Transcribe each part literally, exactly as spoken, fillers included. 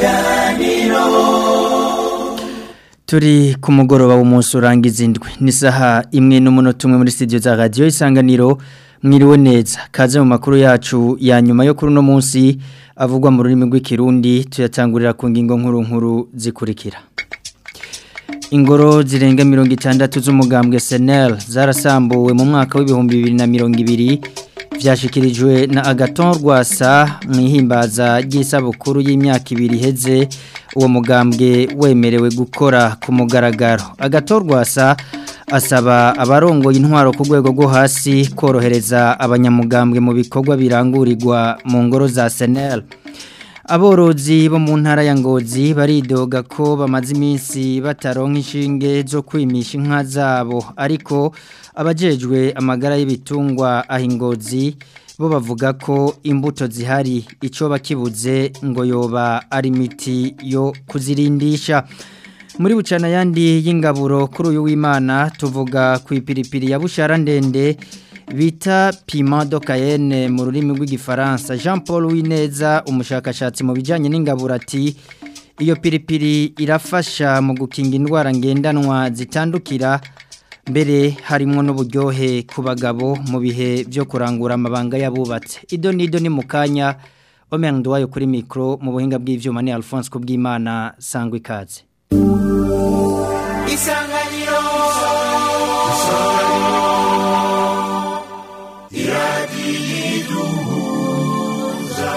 Isanganiro. Turi ku mugoroba w'umunsi urangiza indwi ni saha imwe n'umunota umwe muri studio za radio Isanganiro. Mwiriwe neza kaze mu makuru yacu ya nyuma yo kuri no munsi avugwa mu rurimi rw'ikirundi tuyatangurira ku ngingo nkuru nkuru zikurikira. Ingoro zirenga mirongo itandatu z'umugambwe S N L zarasambuwe mu mwaka w'ibihumbi bibiri na mirongo ibiri vyashikirijwe na Agathon Rwasa mwihimbaza ry'isabukuru y'imyaka ibiri heze uwo mugambwe wemerewe gukora ku mugaragaro. Agathon Rwasa asaba abarongo intwaro ku rwego rwo hasi korohereza abanyamugambwe mu bikorwa birangurirwa mu ngoro za S N L. Aborozi bo mu ntara ya Ngozi baridoga ko bamaze iminsi bataronka inshinge zo kwimisha inka zabo ariko abajejwe amagara y'ibitungwa ahingozi bo bavuga ko imbuto zihari ico bakibuze ngo yoba ari imiti yo kuzirindisha. Muri bucana yandi y'ingaburo kuri uyu w'Imana tuvuga ku ipiripiri ya bushara ndende bita piment de Cayenne mu rurimi rw'igifaransa. Jean Paul Wineza umushakashatsi mu bijanye n'ingaburo ati iyo piripiri irafasha mu gukinga indwara ngendanwa zitandukira mbere harimo n'uburyohe ku bagabo mu bihe byo kurangura amabanga yabubatse. Ido nido ni mukanya Omen Duwayo kuri micro mu buhinga bw'ivyuma ni Alphonse Kubwimana sangwe ikaze. Isanganiro. Isanganiro. Iradiduza.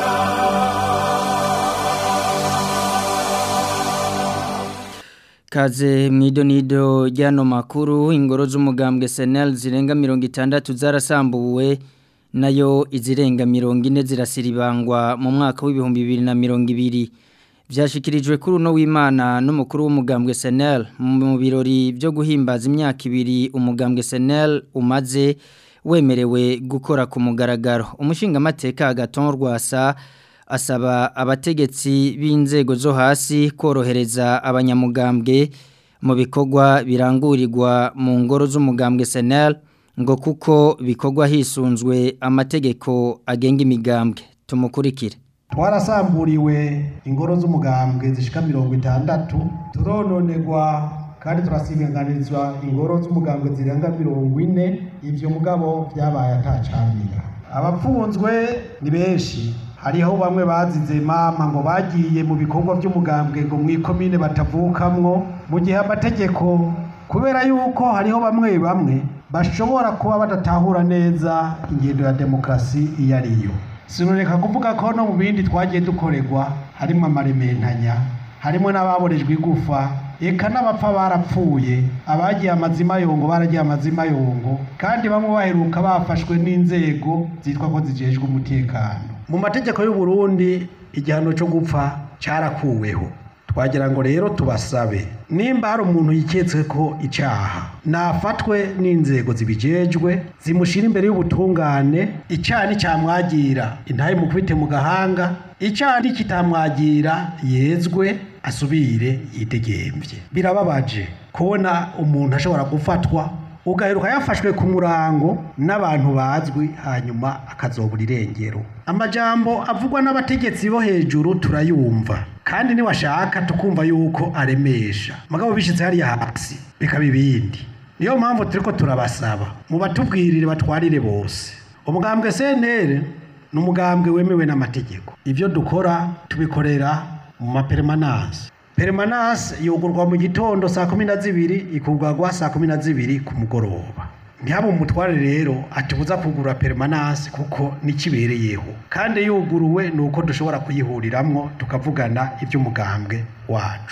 Kaze mwido nido ryano makuru ingoro z'umugambwe S N L zirenga mirongo itandatu zarasambuwe nayo izirenga mirongo ine zirasiribangwa mu mwaka w'ibihumbi bibiri na mirongo ibiri. Vyashikirijwe kuri uno w'Imana n'umukuru w'umugambwe S N L mu birori byo guhimbaza imyaka ibiri umugambwe S N L umaze wemerewe gukora ku mugaragaro. Umushinga amateka Agathon Rwasa asaba abategetsi b'inzego zo hasi korohereza abanyamugambwe mu bikorwa birangurirwa mu ngoro z'umugambwe S N L ngo kuko bikorwa hisunzwe amategeko agenga imigambwe. Tumukurikire. Twarasamburiwe ingoro z'umugambwe zishika mirongo itandatu turononegwa kandi turasiganganizwa ingoro z'umugambwe zirenga mirongo ine ivyo mugabo vyabaye atacambira. Abapfunzwe ni benshi hariho bamwe bazize mama ngo bagiye mu bikorwa by'umugambwe ngo mwikomine batavukamwo mu gihe amategeko kubera yuko hariho bamwe bamwe bashobora kuba badatahura neza ingendo ya demokrasi iyo ariyo. Sinureka kuvuga ko no mu bindi twagiye dukorerwa harimo amarementanya harimo n'ababorejwe igufa eka n'abapfa barapfuye abagiye amazima yongo baragiye amazima yongo kandi bamwe baheruka bafashwe n'inzego zitwa ko zijejwe umutekano. Mu mategeko y'u Burundi igihano cyo gupfa cyarakuweho. Twagira ngo rero tubasabe nimba hari umuntu yiketse ko icyaha nafatwe n'inzego zibijejwe zimushira imbere y'ubutungane icyaha cyamwagira intaye mu kwite mu gahanga icyaha kitamwagira yezwe asubire yitegembye. Birababaje kubona umuntu ashobora gufatwa ugaheruka yafashwe ku murango n'abantu bazwi hanyuma akazobura irengero. Amajambo avugwa n'abategetsi bo hejuru turayumva kandi ni washaka tukumva yuko aremesha magabo bishitse hari hasi bikaba ibindi. Niyo mpamvu turiko turabasaba mu batubwirire batwarire bose umugambwe S N L n'umugambwe wemewe n'amategeko. Ivyo dukora tubikorera mu mapermanence. Permanence yugurwa mu gitondo saa kumi na zibiri ikugagwa saa kumi na zibiri ku mugoroba. Ntihaba umutware rero atubuza kugura permanence kuko nikibereyeho kandi yuguruwe nuko dushobora kuyihuriramwo tukavugana iby'umugambwe wacu.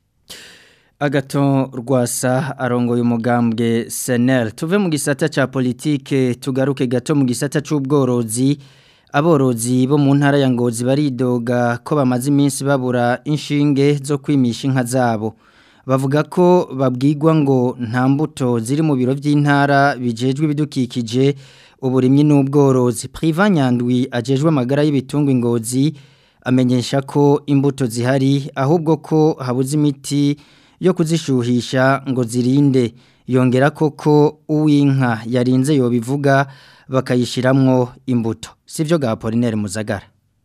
Agathon Rwasa arongoye umugambwe S N L. Tuve mu gisata ca politike tugaruke gato mu gisata c'ubworozi. Aborozi bo mu ntara ya Ngozi baridoga ko bamaze iminsi babura inshinge zo kwimisha inka zabo. Bavuga ko babwirwa ngo nta mbuto ziri mu biro by'intara bijejwe ibidukikije uburimyi n'ubworozi. Priva Nyandwi ajejwe amagara y'ibitungwa Ngozi amenyesha ko imbuto zihari ahubwo ko habuze imiti yo kuzishuhisha ngo zirinde. Yongera koko uwinka yarinze yo bivuga bakayishiramwo imbuto. Sivyo ga Apollinaire Muzagara.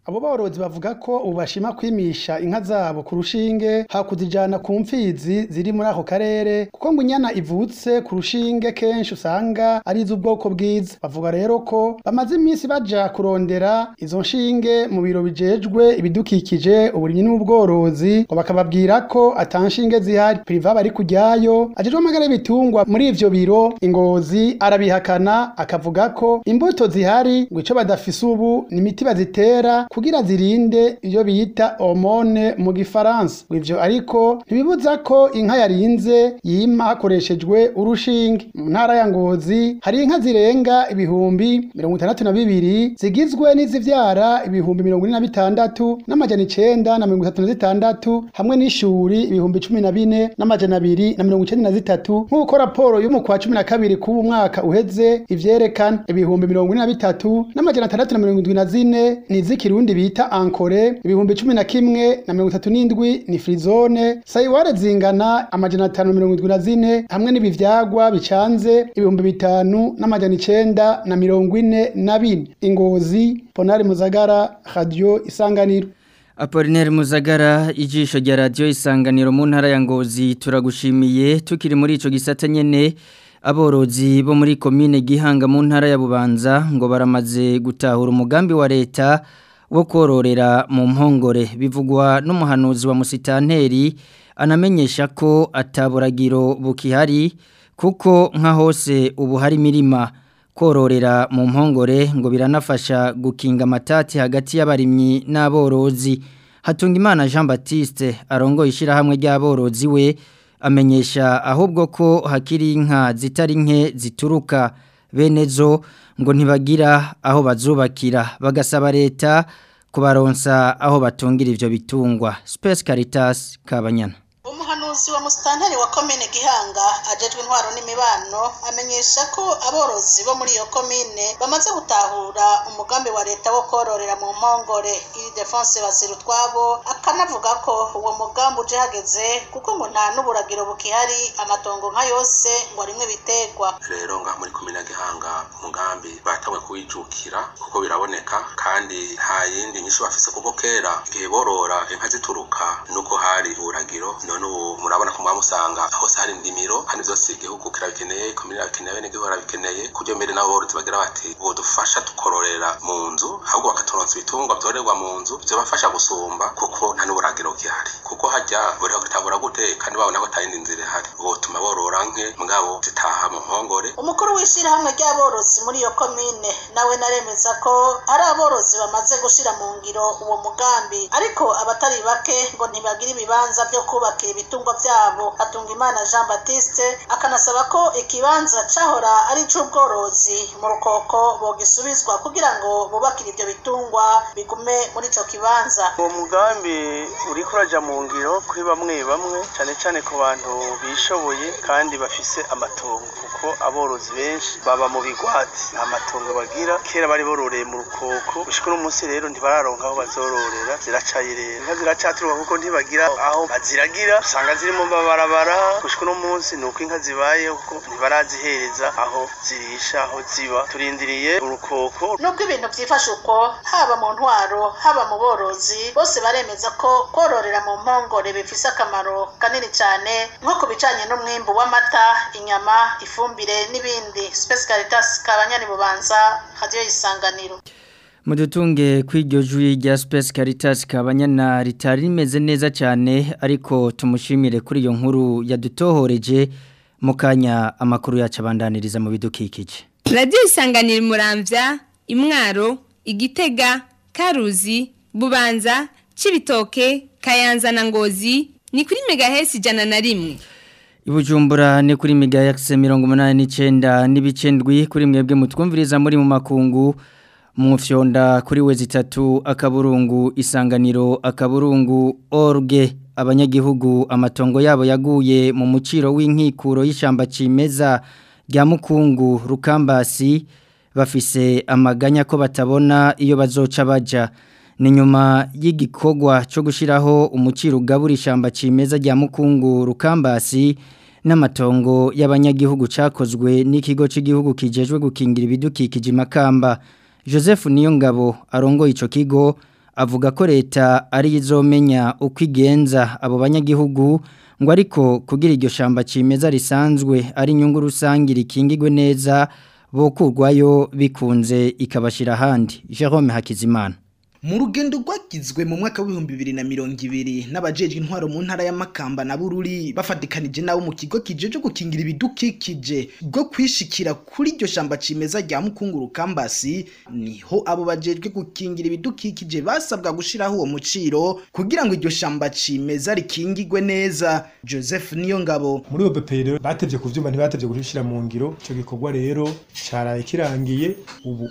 abo borozi bavuga ko ubu bashima kwimisha inka zabo ku rushinge hakuzijana ku mfizi ziri muri ako karere kuko ngo inyana ivutse ku rushinge kenshi usanga ari iz'ubwoko bwiza. Bavuga rero ko bamaze iminsi baja kurondera izo nshinge mu biro bijejwe ibidukikije uburimyi n'ubworozi ngo bakababwira ko atanshinge zihari. Priva bari kujyayo ajejwe amagara y'ibitungwa muri ivyo biro Ingozi arabihakana akavuga ko imbuto zihari ngo ico badafise ubu ni imiti bazitera kugira zirinde iyo bita hormone mu gifaransa. Ivyo ariko ntibibuza ko inka yarinze yima hakoreshejwe urushinge. Mu ntara ya Ngozi hari inka zirenga ibihumbi mirongo itandatu na bibiri zigizwe n'izivyara ibihumbi mirongo ine na bitandatu n'amajana icenda na mirongo itatu na zitandatu hamwe n'ishuri ibihumbi cumi na bine n'amajana abiri na mirongo icenda na zitatu nk'uko raporo yo mu kwa cumi na kabiri k'ubu mwaka uheze ivyerekana. Ibihumbi mirongo ine na bitatu n'amajana atandatu na mirongo indwi na zine ni iz'ikirundi bita ankore, ibihumbi cumi na kimwe na mirongo itatu n'indwi ni frizone, sayiware zingana amajana atanu na mirongo indwi na zine hamwe n'ibivyagwa bicanze ibihumbi bitanu n'amajana icenda na mirongo ine na bine. Ingozi, Ponari Muzagara, Radio Isanganiro. Apollinaire Muzagara, ijisho rya Radio Isanganiro mu ntara ya Ngozi. Turagushimiye. Tukiri muri ico gisata nyene, aborozi bo muri komine Gihanga mu ntara ya Bubanza ngo baramaze gutahura umugambi wa leta wo kororera mu mpongore. Bivugwa n'umuhanuzi wa musitanteri anamenyesha ko ataburagiro bukihari kuko nka hose ubu hari mirima. Kororera mu mpongore ngo biranafasha gukinga amatati hagati y'abarimyi n'aborozi. Hatungimana Jean Baptiste arongoye ishirahamwe ry'aborozi we amenyesha ahubwo ko hakiri inka zitari nke zituruka benezo ngo ntibagira aho bazubakira, bagasaba leta kubaronsa aho batungira ivyo bitungwa. Space Caritas Kabanyana. Umuhanuzi wa musitanteri wa komine Gihanga ajejwe intwaro n'imibano amenyesha ko aborozi bo muri iyo komine bamaze gutahura umugambi wa leta wo kororera mu mpongore. Iri Defense Bazirutwabo akanavuga ko uwo mugambi uje hageze kuko ngo nta n'uburagiro bukihari, amatongo nka yose ngo arimwe bitegwa. Rero nga muri komine Gihanga umugambi batawe kuwijukira kuko biraboneka kandi nta yindi nyisho bafise kuko kera igihe borora inka zituruka nuko hari uburagiro. None ubu murabona ko mwamusanga hose hari indimiro kandi byose igihugu kirabikeneye, komine irabikeneye, n'igihugu irabikeneye. Kuryo mbere nabo borozi bagira bati bo dufasha tukororera mu nzu ahubwo bakaturonsa ibitungwa byorerwa mu nzu byo bafasha gusumba kuko nta n'uburagiro gihari kuko hajya buri gutabura gute kandi babona ko tayindi nzira ihari bo tuma borora nke mugabo zitaha mu mpongore. Umukuru w'ishirahamwe ry'aborozi muri iyo komine nawe naremeza ko ari aborozi bamaze gushira mu ngiro uwo mugambi, ariko abatari bake ngo ntibagira ibibanza byo kubaka ibitungwa byabo. Hatungimana Jean Baptiste akanasaba ko ikibanza cahora ari c'ubworozi mu rukoko bogisubizwa kugira ngo bubakire ibyo bitungwa bigume muri ico kibanza. Uwo mugambi uriko uraja mu ngiro kuri bamwe bamwe cyane cyane ku bantu bishoboye kandi bafise amatongo kuko aborozi benshi baba mu bigwati amatongo bagira kera bari bororeye mu rukoko gushika no munsi rero ntibararonka aho bazororera ziracayirera inka ziracaturuka kuko ntibagira aho baziragira usanga ziri mu mabarabara gushika no munsi nuko inka zibaye kuko ntibarazihereza aho zirisha aho ziba. Turindiriye urukoko. Nubwo ibintu byifashe uko haba mu ntwaro haba mu borozi bose baremeza ko kororera mu mpongore bifise akamaro kanini cyane nko kubicanye n'umwimbu w'amata, inyama, ifumbire n'ibindi. Space Caritas Kabanyani Bubanza, Radio Isanganiro. Mudutunge kw'iryo jwi rya Space Caritas Kabanyana ritari rimeze neza cyane, ariko tumushimire kuri iyo nkuru yadutohoreje. Mukanya amakuru yacu abandaniriza mu bidukikije. Radio Isanganiro Muramvya, Imwaro, Igitega, Karuzi, Bubanza, Cibitoke, Kayanza na Ngozi ni kuri megahertz ijana na rimwe. Ibujumbura ni kuri megahertz mirongo umunani n'icenda n'ibicendwi. Kuri mwebwe mutwumviriza muri mu makungu mu fyonda kuri wezi tatu akaburungu isanganiro akaburungu orge. Abanyagihugu amatongo yabo yaguye mu muciro w'inkikuro y'ishamba cimeza rya Mukungu Rukambasi bafise amaganya ko batabona iyo bazoca baja. Ni nyuma y'igikogwa cyo gushiraho umuciro ugabura ishamba cimeza rya Mukungu Rukambasi n'amatongo y'abanyagihugu cakozwe n'ikigo cy'igihugu kijejwe gukingira ibidukikije Makamba. Joseph Niyongabo arongo ico kigo avuga ko leta ari izomenya uko igenza abo banyagihugu ngo ariko kugira iryo shamba cimeza risanzwe ari inyungu rusange rikingirwe neza bokurwayo bikunze ikabashira handi. Jerome Hakizimana. Mu rugendo rwagizwe mu mwaka w'ibihumbi bibiri na mirongo ibiri n'abajejwe intwaro mu ntara ya Makamba na Bururi bafatikanije nabo mu kigo kijeje gukingira ibidukikije bwo kwishikira kuri iryo shamba cimeza rya Mukunguru Kambasi, niho abo bajejwe gukingira ibidukikije basabwa gushiraho uwo muciro kugira ngo iryo shamba cimeza rikingirwe neza. Joseph Niyongabo muri O B P rero batevye kuvyuma ntibatevye gushira mu ngiro ico gikorwa rero caraye kirangiye. Ubu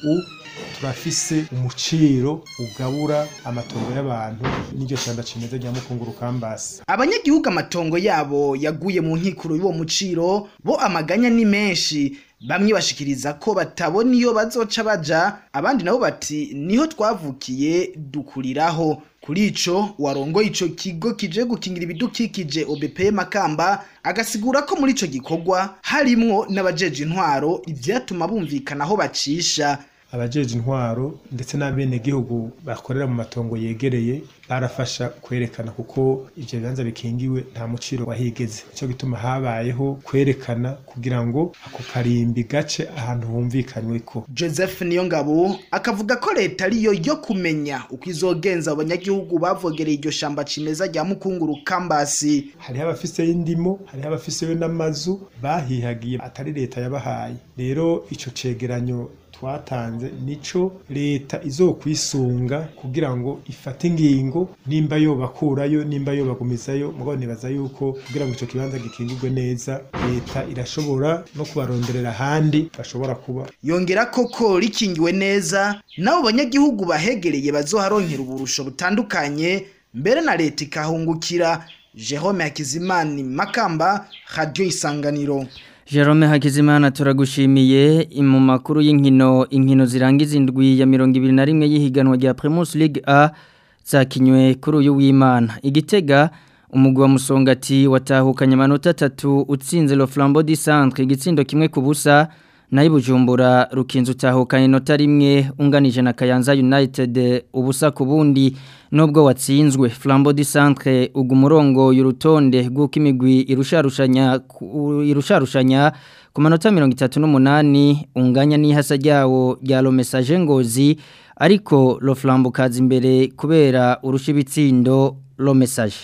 turafise umuciro ugabura amatongo y'abantu n'iryo shamba cimeza rya Mukunguru Kambasi. Abanyagihugu amatongo yabo yaguye mu nkikuro y'uwo muciro bo amaganya ni menshi. Bamwe bashikiriza ko batabona iyo bazoca baja, abandi nabo bati niho twavukiye dukuriraho. Kuri ico warongoye ico kigo kije gukingira ibidukikije O B P Makamba agasigura ko muri ico gikorwa harimwo n'abajeje intwaro ivyatuma bumvikana aho bacisha. Abajeje intwaro ndetse n'abene gihugu bakorera mu matongo yegereye barafasha kwerekana kuko ivyo bibanza bikingiwe nta muciro wahigeze. Ico gituma habayeho kwerekana kugira ngo ako karimbi gace ahantu humvikanywe ko. Joseph Niyongabo akavuga ko leta ariyo yo kumenya uko izogenza abanyagihugu bavogereye iryo shamba cimeza rya Mukunguru Kambasi. Hari abafise indimo, hari abafise n'amazu bahihagiye atari leta yabahaye. Rero ico cegeranyo twatanze nico leta izokwisunga kugira ngo ifate ingingo nimba yo bakurayo nimba yo bagumizayo. Mugabo nibaza yuko kugira ngo ico kibanza gikingirwe neza leta irashobora no kubaronderera handi bashobora kuba. Yongera koko rikingiwe neza nabo banyagihugu bahegereye bazoharonkera uburusho butandukanye mbere na leta ikahungukira. Jerome Hakizimana, Makamba, Radio Isanganiro. Jerome Hakizimana turagushimiye. Mu makuru y'inkino, inkino zirangiza indwi ya mirongo ibiri na rimwe y'ihiganwa rya Primus League A zakinywe kuri uyu w'Imana. Igitega umugwi wa Musongati watahukanye amanota atatu utsinze Le Flambeau du Centre igitsindo kimwe ku busa, nayo Bujumbura Rukinzo utahukanye inota rimwe unganije na Kayanza United ubusa ku bundi. Nubwo watsinzwe Flambeau du Centre ugumurongo y'urutonde guko imigwi irusharushanya irusharushanya ku manota mirongo itatu n'umunani unganya n'ihasa ryawo rya Le Message Ngozi, ariko Le Flambeau kaza imbere kubera urusha ibitsindo Le Message.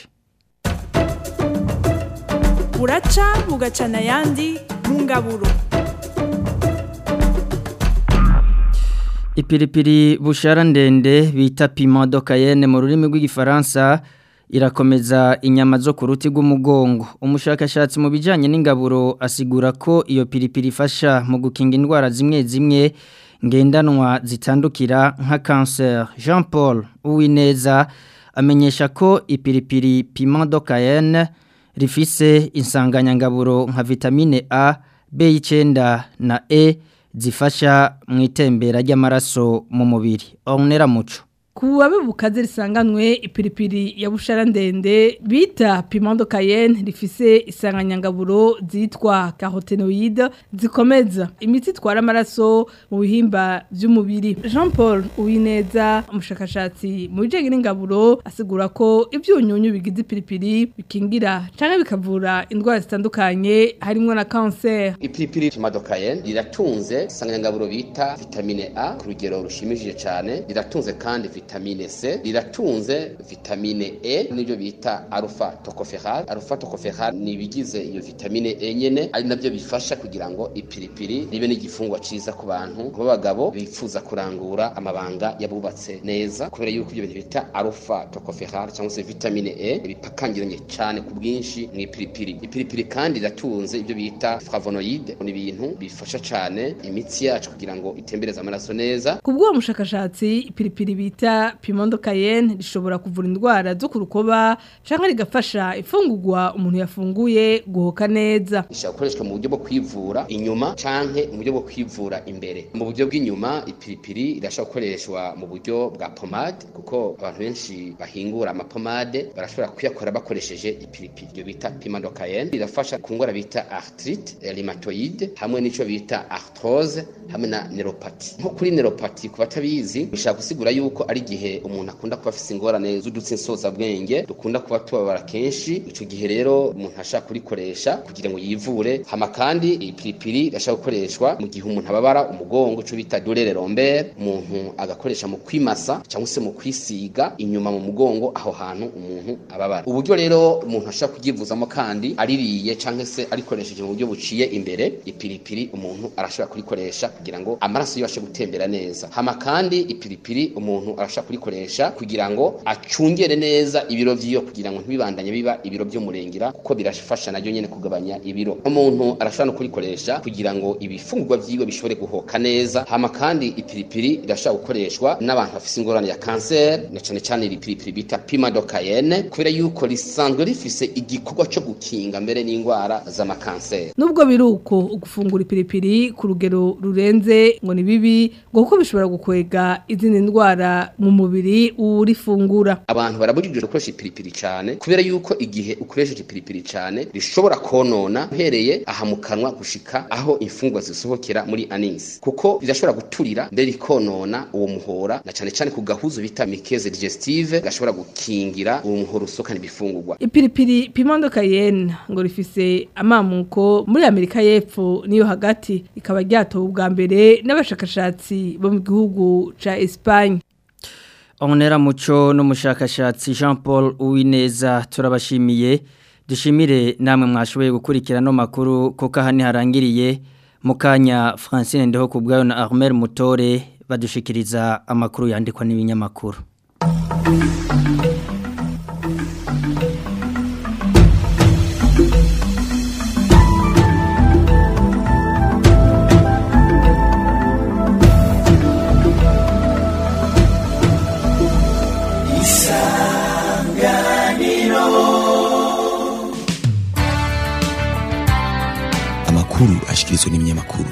Uraca bugacana yandi mu ngaburo. Ipiripiri bushara ndende bita piment de Cayenne mu rurimi rw'igifaransa irakomeza inyama zo ku ruti rw'umugongo. Umushakashatsi mu bijanye n'ingaburo asigura ko iyo piripiri ifasha mu gukinga indwara zimwe zimwe ngendanwa zitandukira nka cancer. Jean Paul Uwineza amenyesha ko ipiripiri piment de Cayenne rifise insanganyangaburo nka vitamine A, B nine na E zifasha mu itembera ry'amaraso mu mubiri. Onera muco kuwa bibukaze risanganwe ipiripiri ya bushara ndende bita piment de Cayenne rifise isanganyangaburo zitwa carotenoïdes zikomeza imiti twara amaraso mu bihimba by'umubiri. Jean Paul Uwineza umushakashatsi mu bijanye n'ingaburo asigura ko ibyunyunyu bigize ipiripiri bikingira canke bikavura indwara zitandukanye harimo na cancer. Ipiripiri piment de Cayenne riratunze isanganyangaburo bita vitamine A ku rugero rushimishije cyane, riratunze kandi vitamine C, riratunze vitamine E n'ibyo bita alpha tocopherol. Alpha tocopherol ni bigize iyo vitamine E nyene, ari nabyo bifasha kugira ngo ipiripiri ribe n'igifungwa ciza ku bantu b'abagabo bifuza kurangura amabanga yabubatse neza, kubera yuko ibyo bintu bita alpha tocopherol cyangwa se vitamine E bipakangiranye cyane ku bwinshi mu ipiripiri. Ipiripiri kandi riratunze ibyo bita flavonoïdes, ni ibintu bifasha cyane imitsi yacu kugira ngo itembereze amaraso neza. Kubwo umushakashatsi ipiripiri bita piment de Cayenne rishobora kuvura indwara zo kurukoba canke rigafasha ifungurwa umuntu yafunguye guhoka neza. Ishobora gukoreshwa mu buryo bwo kwivura inyuma canke mu buryo bwo kwivura imbere. Mu buryo bw'inyuma ipiripiri irashobora gukoreshwa mu buryo bwa pomade, kuko abantu benshi bahingura amapomade barashobora kuyakora bakoresheje ipiripiri. Iyo bita piment de Cayenne irafasha ku ngwara bita arthrite rheumatoide hamwe n'ico bita arthrose hamwe na neuropathy. Nko kuri neuropathy ku batabizi bishaka gusigura yuko ari hari gihe umuntu akunda kuba afise ingorane z'udutsi nsoza bwenge dukunda kuba tubabara kenshi ico gihe rero umuntu ashaka kurikoresha kugira ngo yivure hama kandi ipiripiri irashaka gukoreshwa mu gihe umuntu ababara umugongo cyo bita douleur lombaire umuntu agakoresha mu kwimasa cyangwa se mu kwisiga inyuma mu mugongo aho hantu umuntu ababara uburyo rero umuntu ashaka kugivuzamo kandi aririye cyangwa se arikoresheje mu buryo buciye imbere ipiripiri umuntu arashaka kurikoresha kugira ngo amaraso yibashe gutembera neza hama kandi ipiripiri umuntu arashaka kurikoresha kugira ngo acungere neza ibiro vyiyo kugira ngo ntibibandanye biba ibiro byo murengera kuko birafasha naryo nyene kugabanya ibiro umuntu arashaka no kurikoresha kugira ngo ibifungurwa vyiwe bishobore guhoka neza hama kandi ipiripiri irashaka gukoreshwa n'abantu bafise ingorane ya cancer na cyane cyane ipiripiri bita piment de Cayenne kubera yuko risanzwe rifise igikorwa cyo gukinga mbere n'indwara z'amakanser nubwo biruko ugufungura ipiripiri ku rugero rurenze ngo ni bibi ngo kuko bishobora gukwega izindi ndwara mu mubiri urifungura abantu barabujije gukoresha ipiripiri cyane kubera yuko igihe ukoresheje ipiripiri cyane rishobora konona uhereye aha mu kanwa gushika aho imfungwa zisohokera muri anus kuko rirashobora guturira mbere rikonona uwo muhora na cyane cyane ku gahuzo bita muqueuse digestive gashobora gukingira uwo muhora usokana ibifungurwa ipiripiri piment de Cayenne ngo rifise amamuko muri Amerika y'Epfo niyo hagati ikaba ryatowe ubwa mbere n'abashakashatsi bo mu gihugu ca Espagne Onera muco n'umushakashatsi Jean Paul Uwineza turabashimiye dushimire namwe mwashoboye gukurikira no makuru ko kahani harangiriye mukanya Francine ndeho kubwayo na Armel Mutore badushikiriza amakuru yandikwa n'ibinyamakuru Amakuru ashikirizwa n'ibinyamakuru.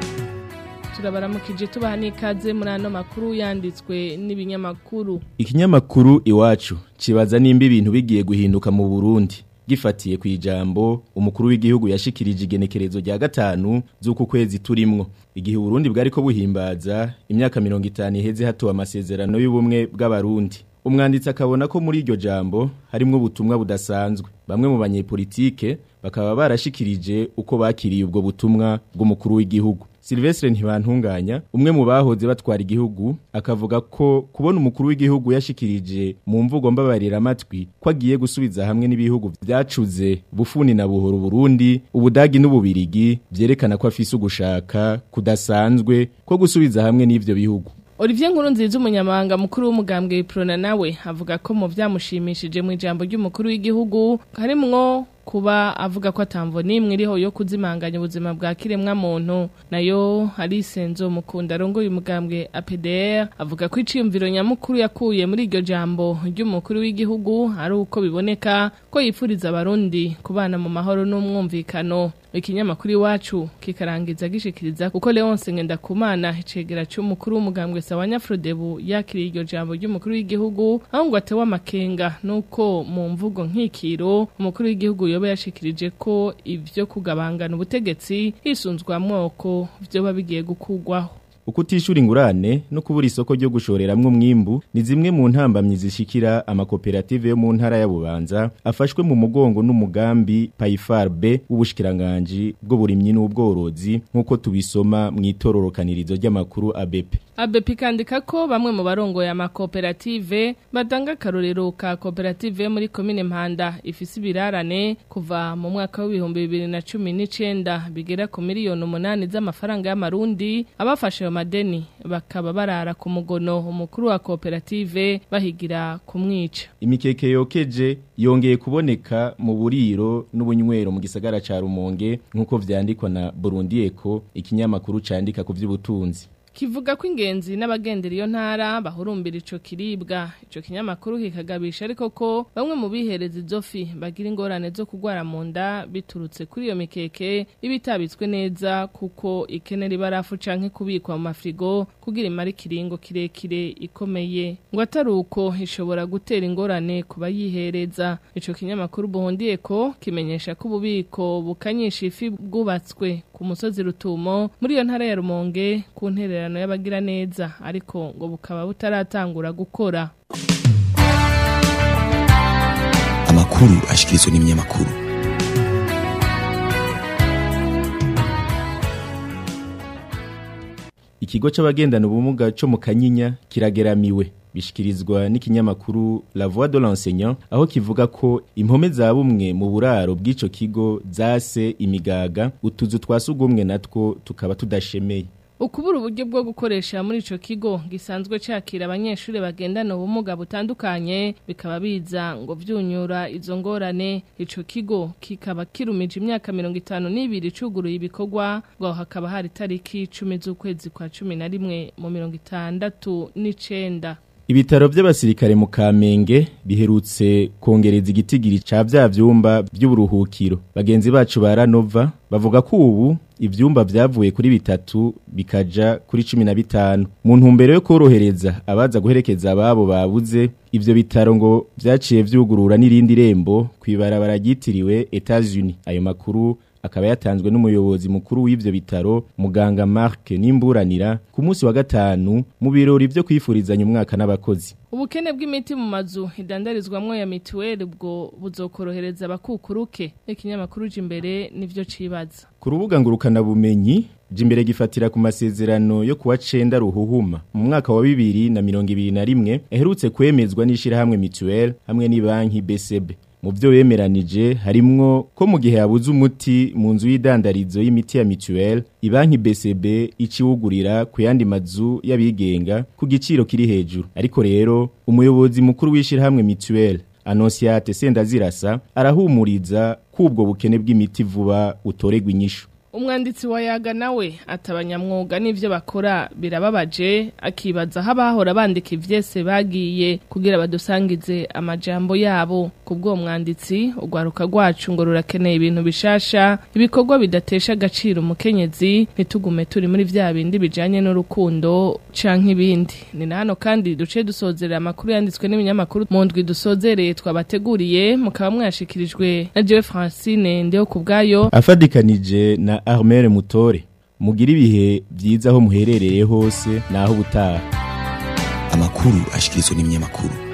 Turabaramukije tubaha n'ikaze muri ano makuru yanditswe n'ibinyamakuru. Ikinyamakuru iwacu kibaza nimba ibintu bigiye guhinduka mu Burundi. Gifatiye ku ijambo umukuru w'igihugu yashikirije igenekerezo rya gatanu z'uku kwezi turimwo. Igihe Burundi bwari ko buhimbaza imyaka mirongo itanu iheze hatuwe amasezerano y'ubumwe bw'abarundi. Umwanditsi akabona ko muri iryo jambo harimwo ubutumwa budasanzwe. Bamwe mu banyepolitike bakaba barashikirije uko bakiriye ubwo butumwa bw'umukuru w'igihugu. Silvestre Ntibantunganya umwe mu bahoze batwara igihugu akavuga ko kubona umukuru w'igihugu yashikirije mu mvugo mbabarira amatwi ko agiye gusubiza hamwe n'ibihugu byacuze bufuni na buhoro Burundi ubudagi n'ububirigi byerekana ko afise ugushaka kudasanzwe ko gusubiza hamwe n'ivyo bihugu. Olivier Nkurunziza umunyamabanga mukuru w'umugambwe w'Iprona nawe avuga ko mu vyamushimishije mu ijambo ry'umukuru w'igihugu harimwo kuba avuga ko atamvo nimwe iriho yo kuzimanganya ubuzima bwa kiremwa muntu nayo hari senzo mukunda rongo y'umugambwe A P D R avuga ko iciyumviro nyamukuru yakuye muri iryo jambo ry'umukuru w'igihugu ari uko biboneka ko yifuriza abarundi kubana mu mahoro n'umwumvikano. Ikinyamakuru iwacu kikarangiza gishikiriza kuko Leonce Ngendakumana icegera cy'umukuru w'umugambwe Sawanya Frodebu yakiriye iryo jambo ry'umukuru w'igihugu aho ngo atewa amakenga nuko mu mvugo nk'ikiro umukuru w'igihugu yoba yashikirije ko ivyo kugabangana ubutegetsi hisunzwa mwoko vyo babigiye gukugwaho. Ukutishura ingurane no kubura isoko ryo gushoreramwe umwimbu ni zimwe mu ntambamyi zishikira amakoperative yo mu ntara ya Bubanza afashwe mu mugongo n'umugambi Payfarbe w'ubushikiranganje bwo burimyi n'ubworozi nkuko tubisoma mu itororokanirizo ry'amakuru A B P. A B P kandika ko bamwe mu barongo ya makoperative badanga karorero ka koperative muri commune Mpanda ifise ibirarane kuva mu mwaka w'ibihumbi bibiri na cumi n'icenda bigera ku miliyoni umunani z'amafaranga y'amarundi abafashe madeni bakaba barara ku mugono umukuru wa koperative bahigira kumwica. Imikeke yokeje yongeye kuboneka mu buriro n'ubunywero mu gisagara ca Rumonge nkuko vyandikwa na Burundi Eco ikinyamakuru candika ku vy'ubutunzi. Kivuga ko ingenzi n'abagendera iyo ntara bahurumbira ico kiribwa. Ico kinyamakuru kikagabisha ariko ko bamwe mu bihereza izofi bagira ingorane zo kugwara mu nda biturutse kuri iyo mikeke ibitabitswe neza kuko ikenera ibarafu canke kubikwa mu mafrigo kugira imari kiringo kirekire ikomeye. Ngo ataruko ishobora gutera ingorane kuba yihereza. Ico kinyamakuru Burundi Eco kimenyesha ko ububiko bukanyisha ifi bwubatswe ku ku musozi Rutumo muri iyo ntara ya Rumonge ku ntererano y'abagira neza ariko ngo bukaba butaratangura gukora. Amakuru ashikirizwa n'imyamakuru. Ikigo c'abagendana ubumuga cyo mu Kanyinya kirageramiwe bishikirizwa n'ikinyamakuru La Voix de l'enseignant aho kivuga ko impome za bumwe mu buraro bw'ico kigo zase imigaga utuzu twasugumwe natwo tukaba tudashemeye. Ukubura uburyo bwo gukoresha muri ico kigo gisanzwe cakira abanyeshuri bagendana ubumuga butandukanye bikaba biza ngo vyunyura izo ngorane. Ico kigo kikaba kirumije imyaka mirongo itanu n'ibiri cuguruye ibikorwa ngo hakaba hari tariki cumi z'ukwezi kwa cumi na rimwe mu mirongo itandatu n'icenda. Ibitaro by'abasirikare mu Kamenge biherutse kongereza igitigiri ca vya vyumba by'uburuhukiro. Bagenzi bacu baranova bavuga ko ubu ivyumba vyavuye kuri bitatu bikaja kuri cumi na bitanu. Mu ntumbero yo korohereza abaza guherekeza ababo babuze, ivyo bitaro ngo vyaciye vyugurura n'irindi rembo kwibarabara ryitiriwe Etats-Unis. Ayo makuru akaba yatanzwe n'umuyobozi mukuru w'ivyo bitaro muganga Mark Nimburanira ku munsi wa gatanu mu birori byo kwifurizanya umwaka n'abakozi. Ubukene bw'imiti mu mazu idandarizwamwo ya mituweli bwo buzokorohereza abakukuruke. Ikinyamakuru Jimbere nivyo cibaza. Ku rubuga ngurukana bumenyi Jimbere gifatira ku masezerano yo kuwa cenda ruhuhuma mu mwaka wa bibiri na mirongo ibiri na rimwe eherutse kwemezwa n'ishira hamwe mituweli hamwe ni banki B C B. Mu byo bemeranije harimwo ko mu gihe yabuze umuti mu nzu y'idandarizo y'imiti ya mituweli ibanki B C B iciwugurira ku yandi mazu y'abigenga ku giciro kiri hejuru. Ariko rero umuyobozi mukuru w'ishira hamwe mituweli Anosiate Sendazirasa arahumuriza kubwo bukene bw'imiti vuba utoregwa inyishu. Umwanditsi wa Yaga nawe atabanyamwuga n'ivyo bakora birababaje akibaza habahora bandika ivyese bagiye kugira badusangize amajambo yabo. Kubwo mwanditsi ugwaruka rwacu ngo rurakeneye ibintu bishasha ibikorwa bidatesha agaciro umukenyezi nitugume turi muri vya bindi bijanye n'urukundo canke ibindi. Ni nano kandi duce dusozerera amakuru yanditswe n'ibinyamakuru mu ndwi dusozereye twabateguriye mukaba mwashikirijwe na Jewe Francine Ndeho kubgayo afadikanije na Armel Mutore. Mugira ibihe byiza aho muherereye hose naho butaha. Amakuru ashikirizwa n'imyamakuru.